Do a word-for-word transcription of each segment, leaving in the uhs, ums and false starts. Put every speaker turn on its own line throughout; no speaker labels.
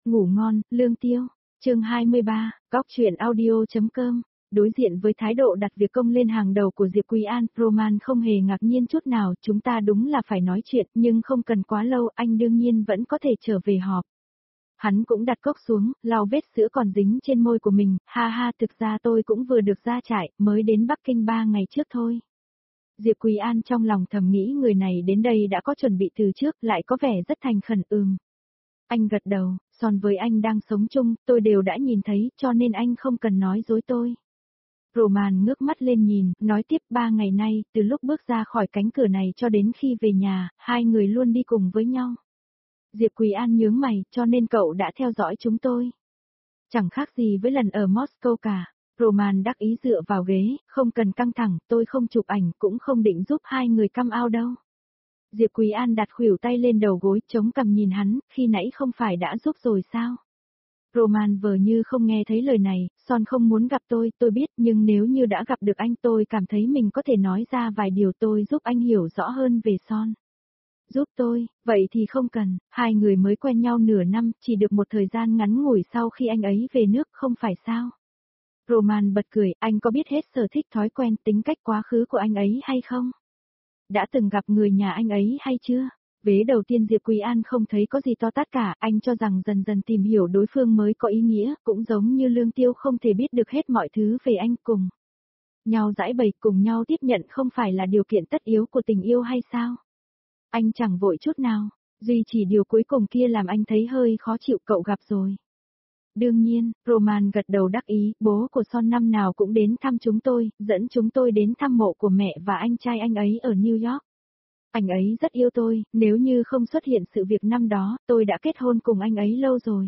Ngủ ngon, Lương Tiêu. Chương hai mươi ba, góc truyện audio.com. Đối diện với thái độ đặt việc công lên hàng đầu của Diệp Quý An, Roman không hề ngạc nhiên chút nào, chúng ta đúng là phải nói chuyện, nhưng không cần quá lâu, anh đương nhiên vẫn có thể trở về họp. Hắn cũng đặt cốc xuống, lau vết sữa còn dính trên môi của mình, ha ha, thực ra tôi cũng vừa được ra trại, mới đến Bắc Kinh ba ngày trước thôi. Diệp Quý An trong lòng thầm nghĩ người này đến đây đã có chuẩn bị từ trước, lại có vẻ rất thành khẩn. Ừm. Anh gật đầu, son với anh đang sống chung, tôi đều đã nhìn thấy, cho nên anh không cần nói dối tôi. Roman ngước mắt lên nhìn, nói tiếp, ba ngày nay, từ lúc bước ra khỏi cánh cửa này cho đến khi về nhà, hai người luôn đi cùng với nhau. Diệp Quý An nhướng mày, cho nên cậu đã theo dõi chúng tôi. Chẳng khác gì với lần ở Moscow cả. Roman đắc ý dựa vào ghế, không cần căng thẳng, tôi không chụp ảnh, cũng không định giúp hai người come out đâu. Diệp Quý An đặt khuỷu tay lên đầu gối, chống cằm nhìn hắn, khi nãy không phải đã giúp rồi sao? Roman vờ như không nghe thấy lời này, Son không muốn gặp tôi, tôi biết, nhưng nếu như đã gặp được anh tôi cảm thấy mình có thể nói ra vài điều tôi giúp anh hiểu rõ hơn về Son. Giúp tôi, vậy thì không cần, hai người mới quen nhau nửa năm, chỉ được một thời gian ngắn ngủi sau khi anh ấy về nước, không phải sao? Roman bật cười, anh có biết hết sở thích, thói quen, tính cách, quá khứ của anh ấy hay không? Đã từng gặp người nhà anh ấy hay chưa? Vế đầu tiên Diệp Quý An không thấy có gì to tát cả, anh cho rằng dần dần tìm hiểu đối phương mới có ý nghĩa, cũng giống như Lương Tiêu không thể biết được hết mọi thứ về anh. Cùng nhau giải bày, cùng nhau tiếp nhận không phải là điều kiện tất yếu của tình yêu hay sao? Anh chẳng vội chút nào, duy chỉ điều cuối cùng kia làm anh thấy hơi khó chịu. Cậu gặp rồi. Đương nhiên, Roman gật đầu đắc ý, bố của Son năm nào cũng đến thăm chúng tôi, dẫn chúng tôi đến thăm mộ của mẹ và anh trai anh ấy ở New York. Anh ấy rất yêu tôi, nếu như không xuất hiện sự việc năm đó, tôi đã kết hôn cùng anh ấy lâu rồi.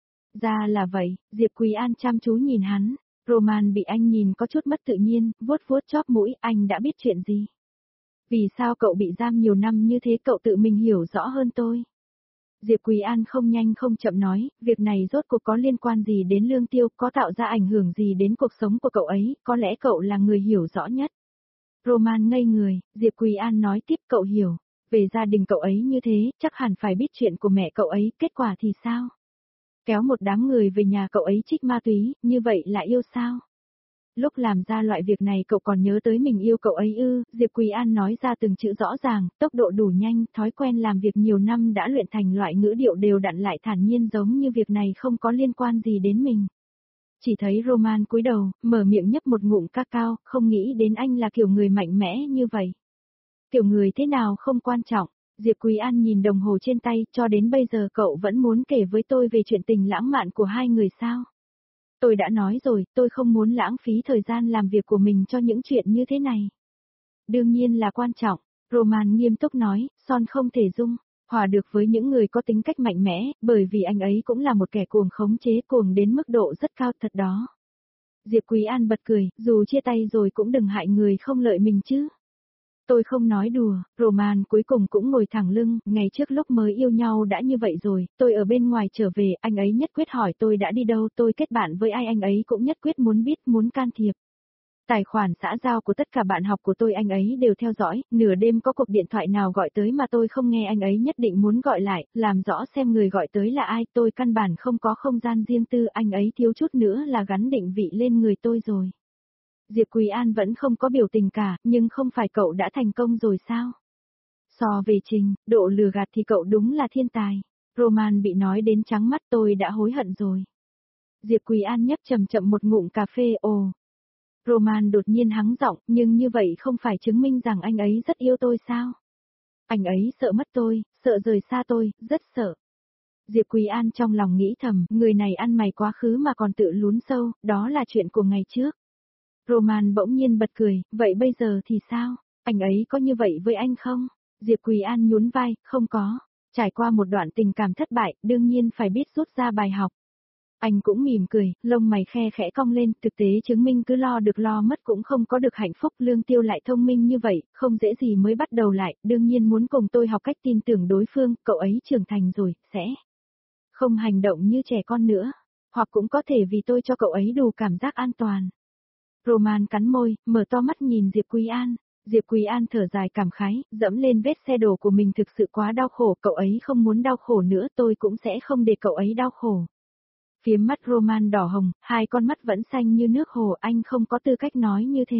Ra là vậy, Diệp Quý An chăm chú nhìn hắn, Roman bị anh nhìn có chút mất tự nhiên, vuốt vuốt chóp mũi, anh đã biết chuyện gì? Vì sao cậu bị giam nhiều năm như thế, cậu tự mình hiểu rõ hơn tôi. Diệp Quý An không nhanh không chậm nói, việc này rốt cuộc có liên quan gì đến Lương Tiêu, có tạo ra ảnh hưởng gì đến cuộc sống của cậu ấy, có lẽ cậu là người hiểu rõ nhất. Roman ngây người, Diệp Quý An nói tiếp, cậu hiểu, về gia đình cậu ấy như thế, chắc hẳn phải biết chuyện của mẹ cậu ấy, kết quả thì sao? Kéo một đám người về nhà cậu ấy trích ma túy, như vậy là yêu sao? Lúc làm ra loại việc này cậu còn nhớ tới mình yêu cậu ấy ư? Diệp Quý An nói ra từng chữ rõ ràng, tốc độ đủ nhanh, thói quen làm việc nhiều năm đã luyện thành loại ngữ điệu đều đặn lại thản nhiên, giống như việc này không có liên quan gì đến mình. Chỉ thấy Roman cúi đầu, mở miệng nhấp một ngụm cacao, không nghĩ đến anh là kiểu người mạnh mẽ như vậy. Kiểu người thế nào không quan trọng. Diệp Quý An nhìn đồng hồ trên tay, cho đến bây giờ cậu vẫn muốn kể với tôi về chuyện tình lãng mạn của hai người sao? Tôi đã nói rồi, tôi không muốn lãng phí thời gian làm việc của mình cho những chuyện như thế này. Đương nhiên là quan trọng, Roman nghiêm túc nói, Son không thể dung hòa được với những người có tính cách mạnh mẽ, bởi vì anh ấy cũng là một kẻ cuồng khống chế, cuồng đến mức độ rất cao thật đó. Diệp Quý An bật cười, dù chia tay rồi cũng đừng hại người không lợi mình chứ. Tôi không nói đùa, Roman cuối cùng cũng ngồi thẳng lưng, ngày trước lúc mới yêu nhau đã như vậy rồi, tôi ở bên ngoài trở về, anh ấy nhất quyết hỏi tôi đã đi đâu, tôi kết bạn với ai anh ấy cũng nhất quyết muốn biết, muốn can thiệp. Tài khoản xã giao của tất cả bạn học của tôi anh ấy đều theo dõi, nửa đêm có cuộc điện thoại nào gọi tới mà tôi không nghe anh ấy nhất định muốn gọi lại, làm rõ xem người gọi tới là ai, tôi căn bản không có không gian riêng tư, anh ấy thiếu chút nữa là gắn định vị lên người tôi rồi. Diệp Quý An vẫn không có biểu tình cả, nhưng không phải cậu đã thành công rồi sao? So về trình, độ lừa gạt thì cậu đúng là thiên tài. Roman bị nói đến trắng mắt, tôi đã hối hận rồi. Diệp Quý An nhấp chậm chậm một ngụm cà phê, ồ. Roman đột nhiên hắng giọng, nhưng như vậy không phải chứng minh rằng anh ấy rất yêu tôi sao? Anh ấy sợ mất tôi, sợ rời xa tôi, rất sợ. Diệp Quý An trong lòng nghĩ thầm, người này ăn mày quá khứ mà còn tự lún sâu, đó là chuyện của ngày trước. Roman bỗng nhiên bật cười, vậy bây giờ thì sao? Anh ấy có như vậy với anh không? Diệp Quý An nhún vai, không có. Trải qua một đoạn tình cảm thất bại, đương nhiên phải biết rút ra bài học. Anh cũng mỉm cười, lông mày khe khẽ cong lên, thực tế chứng minh cứ lo được lo mất cũng không có được hạnh phúc. Lương Tiêu lại thông minh như vậy, không dễ gì mới bắt đầu lại, đương nhiên muốn cùng tôi học cách tin tưởng đối phương, cậu ấy trưởng thành rồi, sẽ không hành động như trẻ con nữa, hoặc cũng có thể vì tôi cho cậu ấy đủ cảm giác an toàn. Roman cắn môi, mở to mắt nhìn Diệp Quý An. Diệp Quý An thở dài cảm khái, dẫm lên vết xe đổ của mình thực sự quá đau khổ, cậu ấy không muốn đau khổ nữa, tôi cũng sẽ không để cậu ấy đau khổ. Phía mắt Roman đỏ hồng, hai con mắt vẫn xanh như nước hồ, anh không có tư cách nói như thế.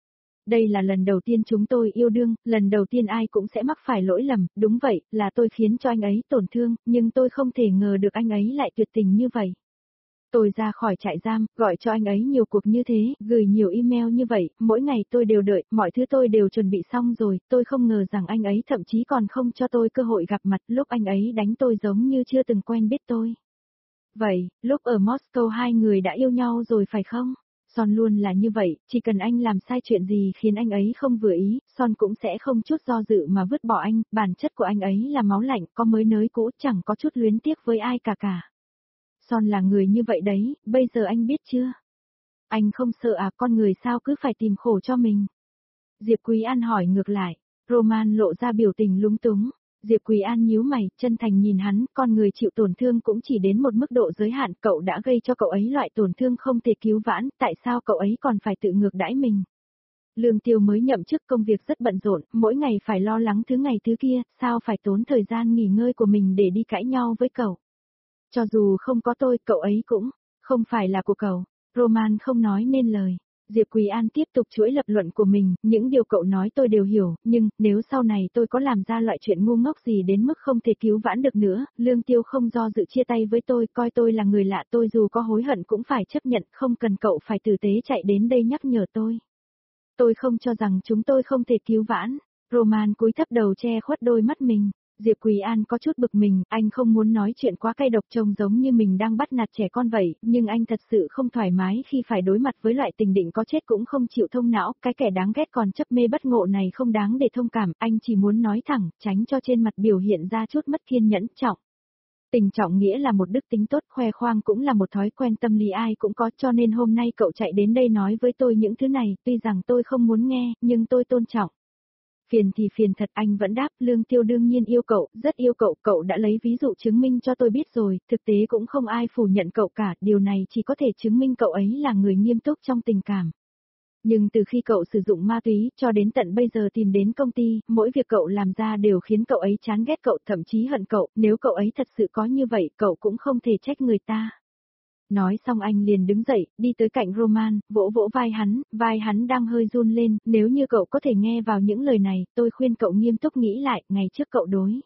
Đây là lần đầu tiên chúng tôi yêu đương, lần đầu tiên ai cũng sẽ mắc phải lỗi lầm, đúng vậy, là tôi khiến cho anh ấy tổn thương, nhưng tôi không thể ngờ được anh ấy lại tuyệt tình như vậy. Tôi ra khỏi trại giam, gọi cho anh ấy nhiều cuộc như thế, gửi nhiều email như vậy, mỗi ngày tôi đều đợi, mọi thứ tôi đều chuẩn bị xong rồi, tôi không ngờ rằng anh ấy thậm chí còn không cho tôi cơ hội gặp mặt, lúc anh ấy đánh tôi giống như chưa từng quen biết tôi. Vậy, lúc ở Moscow hai người đã yêu nhau rồi phải không? Son luôn là như vậy, chỉ cần anh làm sai chuyện gì khiến anh ấy không vừa ý, Son cũng sẽ không chút do dự mà vứt bỏ anh, bản chất của anh ấy là máu lạnh, có mới nới cũ, chẳng có chút luyến tiếc với ai cả cả. Son là người như vậy đấy, bây giờ anh biết chưa? Anh không sợ à, con người sao cứ phải tìm khổ cho mình? Diệp Quý An hỏi ngược lại, Roman lộ ra biểu tình lúng túng. Diệp Quý An nhíu mày, chân thành nhìn hắn, con người chịu tổn thương cũng chỉ đến một mức độ giới hạn, cậu đã gây cho cậu ấy loại tổn thương không thể cứu vãn, tại sao cậu ấy còn phải tự ngược đãi mình? Lương Tiêu mới nhậm chức, công việc rất bận rộn, mỗi ngày phải lo lắng thứ này thứ kia, sao phải tốn thời gian nghỉ ngơi của mình để đi cãi nhau với cậu? Cho dù không có tôi, cậu ấy cũng không phải là của cậu. Roman không nói nên lời. Diệp Quý An tiếp tục chuỗi lập luận của mình, những điều cậu nói tôi đều hiểu, nhưng, nếu sau này tôi có làm ra loại chuyện ngu ngốc gì đến mức không thể cứu vãn được nữa, Lương Tiêu không do dự chia tay với tôi, coi tôi là người lạ, tôi dù có hối hận cũng phải chấp nhận, không cần cậu phải tử tế chạy đến đây nhắc nhở tôi. Tôi không cho rằng chúng tôi không thể cứu vãn. Roman cúi thấp đầu che khuất đôi mắt mình. Diệp Quý An có chút bực mình, anh không muốn nói chuyện quá cay độc, trông giống như mình đang bắt nạt trẻ con vậy, nhưng anh thật sự không thoải mái khi phải đối mặt với loại tình định có chết cũng không chịu thông não, cái kẻ đáng ghét còn chấp mê bất ngộ này không đáng để thông cảm, anh chỉ muốn nói thẳng, tránh cho trên mặt biểu hiện ra chút mất kiên nhẫn. Trọng tình trọng nghĩa là một đức tính tốt, khoe khoang cũng là một thói quen tâm lý ai cũng có, cho nên hôm nay cậu chạy đến đây nói với tôi những thứ này, tuy rằng tôi không muốn nghe, nhưng tôi tôn trọng. Phiền thì phiền thật, anh vẫn đáp, Lương Tiêu đương nhiên yêu cậu, rất yêu cậu, cậu đã lấy ví dụ chứng minh cho tôi biết rồi, thực tế cũng không ai phủ nhận cậu cả, điều này chỉ có thể chứng minh cậu ấy là người nghiêm túc trong tình cảm. Nhưng từ khi cậu sử dụng ma túy, cho đến tận bây giờ tìm đến công ty, mỗi việc cậu làm ra đều khiến cậu ấy chán ghét cậu, thậm chí hận cậu, nếu cậu ấy thật sự có như vậy, cậu cũng không thể trách người ta. Nói xong anh liền đứng dậy, đi tới cạnh Roman, vỗ vỗ vai hắn, vai hắn đang hơi run lên, nếu như cậu có thể nghe vào những lời này, tôi khuyên cậu nghiêm túc nghĩ lại, ngày trước cậu đối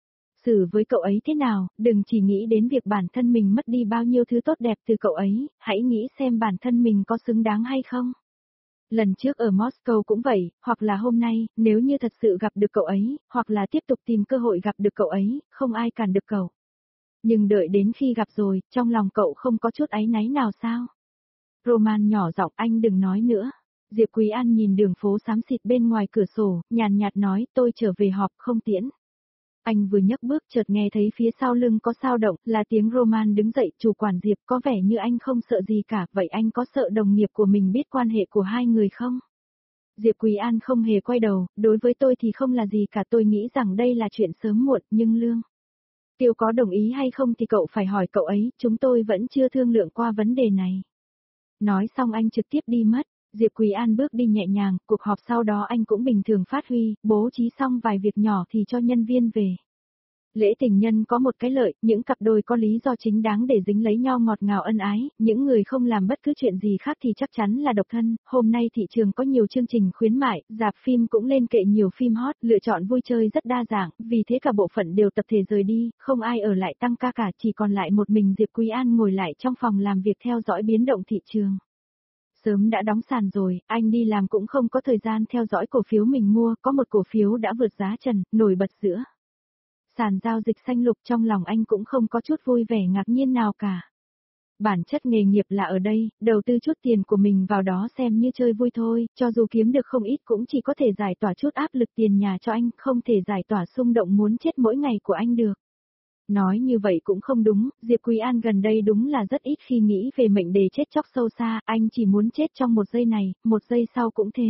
xử với cậu ấy thế nào, đừng chỉ nghĩ đến việc bản thân mình mất đi bao nhiêu thứ tốt đẹp từ cậu ấy, hãy nghĩ xem bản thân mình có xứng đáng hay không. Lần trước ở Moscow cũng vậy, hoặc là hôm nay, nếu như thật sự gặp được cậu ấy, hoặc là tiếp tục tìm cơ hội gặp được cậu ấy, không ai cản được cậu. Nhưng đợi đến khi gặp rồi, trong lòng cậu không có chút áy náy nào sao? Roman nhỏ giọng, anh đừng nói nữa. Diệp Quý An nhìn đường phố xám xịt bên ngoài cửa sổ, nhàn nhạt nói, tôi trở về họp không tiễn. Anh vừa nhấc bước chợt nghe thấy phía sau lưng có sao động, là tiếng Roman đứng dậy, chủ quản Diệp, có vẻ như anh không sợ gì cả, vậy anh có sợ đồng nghiệp của mình biết quan hệ của hai người không? Diệp Quý An không hề quay đầu, đối với tôi thì không là gì cả, tôi nghĩ rằng đây là chuyện sớm muộn, nhưng Lương Tiêu có đồng ý hay không thì cậu phải hỏi cậu ấy, chúng tôi vẫn chưa thương lượng qua vấn đề này. Nói xong anh trực tiếp đi mất, Diệp Quý An bước đi nhẹ nhàng, cuộc họp sau đó anh cũng bình thường phát huy, bố trí xong vài việc nhỏ thì cho nhân viên về. Lễ tình nhân có một cái lợi, những cặp đôi có lý do chính đáng để dính lấy nhau ngọt ngào ân ái, những người không làm bất cứ chuyện gì khác thì chắc chắn là độc thân. Hôm nay thị trường có nhiều chương trình khuyến mại, rạp phim cũng lên kệ nhiều phim hot, lựa chọn vui chơi rất đa dạng, vì thế cả bộ phận đều tập thể rời đi, không ai ở lại tăng ca cả, chỉ còn lại một mình Diệp Quý An ngồi lại trong phòng làm việc theo dõi biến động thị trường. Sớm đã đóng sàn rồi, anh đi làm cũng không có thời gian theo dõi cổ phiếu mình mua, có một cổ phiếu đã vượt giá trần, nổi bật giữa sàn giao dịch xanh lục, trong lòng anh cũng không có chút vui vẻ ngạc nhiên nào cả. Bản chất nghề nghiệp là ở đây, đầu tư chút tiền của mình vào đó xem như chơi vui thôi, cho dù kiếm được không ít cũng chỉ có thể giải tỏa chút áp lực tiền nhà cho anh, không thể giải tỏa xung động muốn chết mỗi ngày của anh được. Nói như vậy cũng không đúng, Diệp Quý An gần đây đúng là rất ít khi nghĩ về mệnh đề chết chóc sâu xa, anh chỉ muốn chết trong một giây này, một giây sau cũng thế.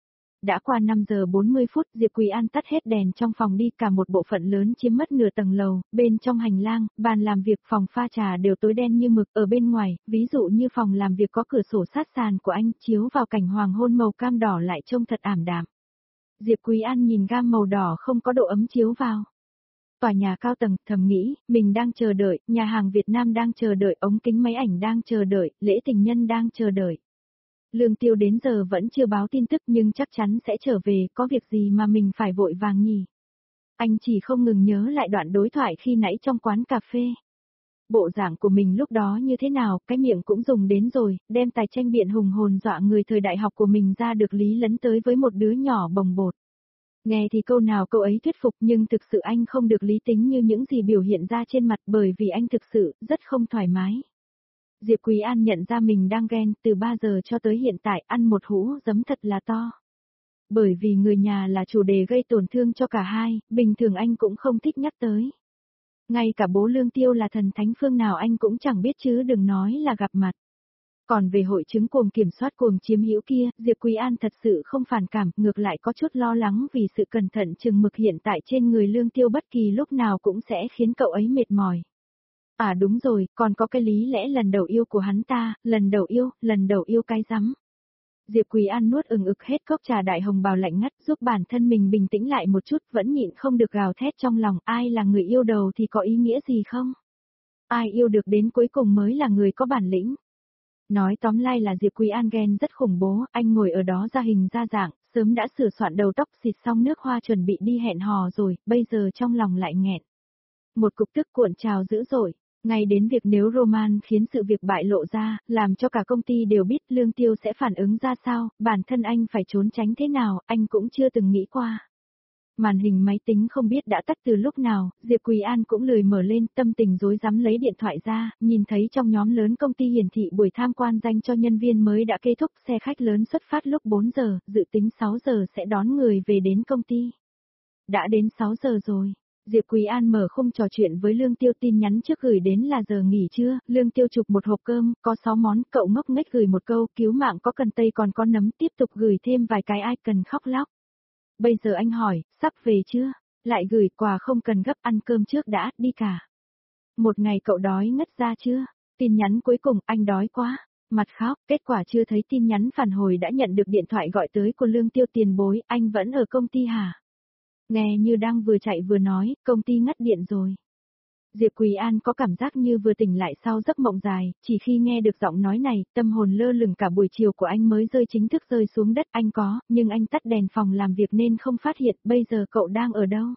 Đã qua năm giờ bốn mươi phút, Diệp Quý An tắt hết đèn trong phòng đi, cả một bộ phận lớn chiếm mất nửa tầng lầu, bên trong hành lang, bàn làm việc, phòng pha trà đều tối đen như mực, ở bên ngoài, ví dụ như phòng làm việc có cửa sổ sát sàn của anh, chiếu vào cảnh hoàng hôn màu cam đỏ lại trông thật ảm đạm. Diệp Quý An nhìn gam màu đỏ không có độ ấm chiếu vào. Tòa nhà cao tầng, thầm nghĩ, mình đang chờ đợi, nhà hàng Việt Nam đang chờ đợi, ống kính máy ảnh đang chờ đợi, lễ tình nhân đang chờ đợi. Lương Tiêu đến giờ vẫn chưa báo tin tức nhưng chắc chắn sẽ trở về, có việc gì mà mình phải vội vàng nhỉ? Anh chỉ không ngừng nhớ lại đoạn đối thoại khi nãy trong quán cà phê. Bộ dạng của mình lúc đó như thế nào, cái miệng cũng dùng đến rồi, đem tài tranh biện hùng hồn dọa người thời đại học của mình ra được lý lấn tới với một đứa nhỏ bồng bột. Nghe thì câu nào câu ấy thuyết phục nhưng thực sự anh không được lý tính như những gì biểu hiện ra trên mặt bởi vì anh thực sự rất không thoải mái. Diệp Quý An nhận ra mình đang ghen từ ba giờ cho tới hiện tại ăn một hũ giấm thật là to. Bởi vì người nhà là chủ đề gây tổn thương cho cả hai, bình thường anh cũng không thích nhắc tới. Ngay cả bố Lương Tiêu là thần thánh phương nào anh cũng chẳng biết chứ đừng nói là gặp mặt. Còn về hội chứng cuồng kiểm soát cuồng chiếm hữu kia, Diệp Quý An thật sự không phản cảm, ngược lại có chút lo lắng vì sự cẩn thận chừng mực hiện tại trên người Lương Tiêu bất kỳ lúc nào cũng sẽ khiến cậu ấy mệt mỏi. À đúng rồi, còn có cái lý lẽ lần đầu yêu của hắn ta, lần đầu yêu, lần đầu yêu cái rắm. Diệp Quý An nuốt ừng ực hết cốc trà đại hồng bào lạnh ngắt giúp bản thân mình bình tĩnh lại một chút vẫn nhịn không được gào thét trong lòng ai là người yêu đầu thì có ý nghĩa gì không? Ai yêu được đến cuối cùng mới là người có bản lĩnh. Nói tóm lại là Diệp Quý An ghen rất khủng bố, anh ngồi ở đó ra hình ra dạng, sớm đã sửa soạn đầu tóc xịt xong nước hoa chuẩn bị đi hẹn hò rồi, bây giờ trong lòng lại nghẹn. Một cục tức cuộn trào dữ dội. Ngay đến việc nếu Roman khiến sự việc bại lộ ra, làm cho cả công ty đều biết Lương Tiêu sẽ phản ứng ra sao, bản thân anh phải trốn tránh thế nào, anh cũng chưa từng nghĩ qua. Màn hình máy tính không biết đã tắt từ lúc nào, Diệp Quý An cũng lười mở lên, tâm tình rối rắm lấy điện thoại ra, nhìn thấy trong nhóm lớn công ty hiển thị buổi tham quan dành cho nhân viên mới đã kết thúc, xe khách lớn xuất phát lúc bốn giờ, dự tính sáu giờ sẽ đón người về đến công ty. Đã đến sáu giờ rồi. Diệp Quý An mở khung trò chuyện với Lương Tiêu tin nhắn trước gửi đến là giờ nghỉ trưa, Lương Tiêu chụp một hộp cơm, có sáu món, cậu ngốc nghếch gửi một câu, cứu mạng có cần tây còn có nấm, tiếp tục gửi thêm vài cái ai cần khóc lóc. Bây giờ anh hỏi, sắp về chưa? Lại gửi quà không cần gấp ăn cơm trước đã, đi cả. Một ngày cậu đói ngất ra chưa? Tin nhắn cuối cùng, anh đói quá. Mặt khóc, kết quả chưa thấy tin nhắn phản hồi đã nhận được điện thoại gọi tới của Lương Tiêu tiền bối, anh vẫn ở công ty hả? Nghe như đang vừa chạy vừa nói, công ty ngắt điện rồi. Diệp Quý An có cảm giác như vừa tỉnh lại sau giấc mộng dài, chỉ khi nghe được giọng nói này, tâm hồn lơ lửng cả buổi chiều của anh mới rơi chính thức rơi xuống đất anh có, nhưng anh tắt đèn phòng làm việc nên không phát hiện, bây giờ cậu đang ở đâu?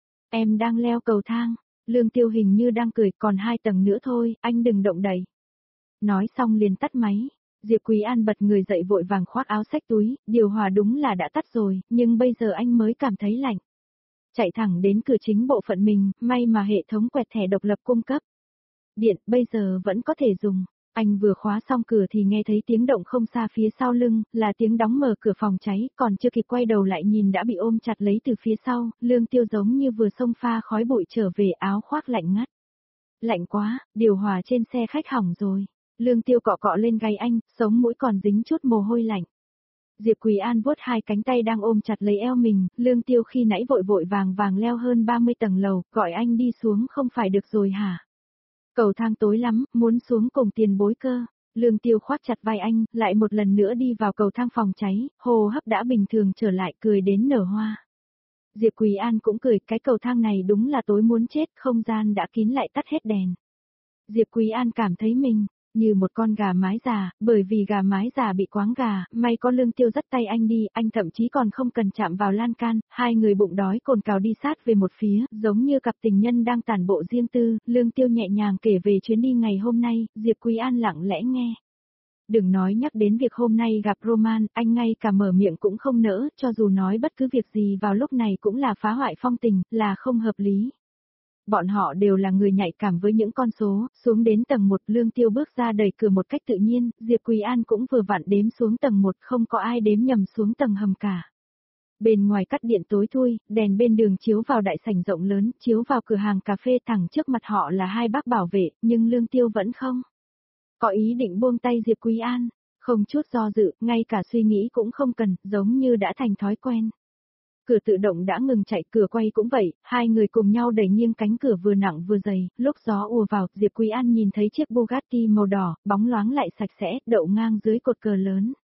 Em đang leo cầu thang, Lương Tiêu hình như đang cười, còn hai tầng nữa thôi, anh đừng động đậy. Nói xong liền tắt máy. Diệp Quý An bật người dậy vội vàng khoác áo xách túi, điều hòa đúng là đã tắt rồi, nhưng bây giờ anh mới cảm thấy lạnh. Chạy thẳng đến cửa chính bộ phận mình, may mà hệ thống quẹt thẻ độc lập cung cấp. Điện, bây giờ vẫn có thể dùng. Anh vừa khóa xong cửa thì nghe thấy tiếng động không xa phía sau lưng, là tiếng đóng mở cửa phòng cháy, còn chưa kịp quay đầu lại nhìn đã bị ôm chặt lấy từ phía sau, Lương Tiêu giống như vừa xông pha khói bụi trở về áo khoác lạnh ngắt. Lạnh quá, điều hòa trên xe khách hỏng rồi. Lương Tiêu cọ cọ lên gáy anh, sống mũi còn dính chút mồ hôi lạnh. Diệp Quý An vuốt hai cánh tay đang ôm chặt lấy eo mình, Lương Tiêu khi nãy vội vội vàng vàng leo hơn ba mươi tầng lầu, gọi anh đi xuống không phải được rồi hả? Cầu thang tối lắm, muốn xuống cùng tiền bối cơ. Lương Tiêu khoác chặt vai anh, lại một lần nữa đi vào cầu thang phòng cháy, hô hấp đã bình thường trở lại cười đến nở hoa. Diệp Quý An cũng cười, cái cầu thang này đúng là tối muốn chết, không gian đã kín lại tắt hết đèn. Diệp Quý An cảm thấy mình như một con gà mái già, bởi vì gà mái già bị quáng gà, may có Lương Tiêu dắt tay anh đi, anh thậm chí còn không cần chạm vào lan can, hai người bụng đói cồn cào đi sát về một phía, giống như cặp tình nhân đang tản bộ riêng tư, Lương Tiêu nhẹ nhàng kể về chuyến đi ngày hôm nay, Diệp Quý An lặng lẽ nghe. Đừng nói nhắc đến việc hôm nay gặp Roman, anh ngay cả mở miệng cũng không nỡ, cho dù nói bất cứ việc gì vào lúc này cũng là phá hoại phong tình, là không hợp lý. Bọn họ đều là người nhạy cảm với những con số, xuống đến tầng một Lương Tiêu bước ra đẩy cửa một cách tự nhiên, Diệp Quý An cũng vừa vặn đếm xuống tầng một không có ai đếm nhầm xuống tầng hầm cả. Bên ngoài cắt điện tối thui, đèn bên đường chiếu vào đại sảnh rộng lớn, chiếu vào cửa hàng cà phê thẳng trước mặt họ là hai bác bảo vệ, nhưng Lương Tiêu vẫn không có ý định buông tay Diệp Quý An, không chút do dự, ngay cả suy nghĩ cũng không cần, giống như đã thành thói quen. Cửa tự động đã ngừng chạy, cửa quay cũng vậy, hai người cùng nhau đẩy nghiêng cánh cửa vừa nặng vừa dày, lúc gió ùa vào, Diệp Quý An nhìn thấy chiếc Bugatti màu đỏ, bóng loáng lại sạch sẽ, đậu ngang dưới cột cờ lớn.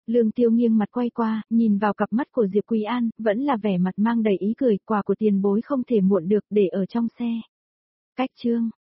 Lương Tiêu nghiêng mặt quay qua, nhìn vào cặp mắt của Diệp Quý An, vẫn là vẻ mặt mang đầy ý cười, quà của tiền bối không thể muộn được, để ở trong xe. Cách chương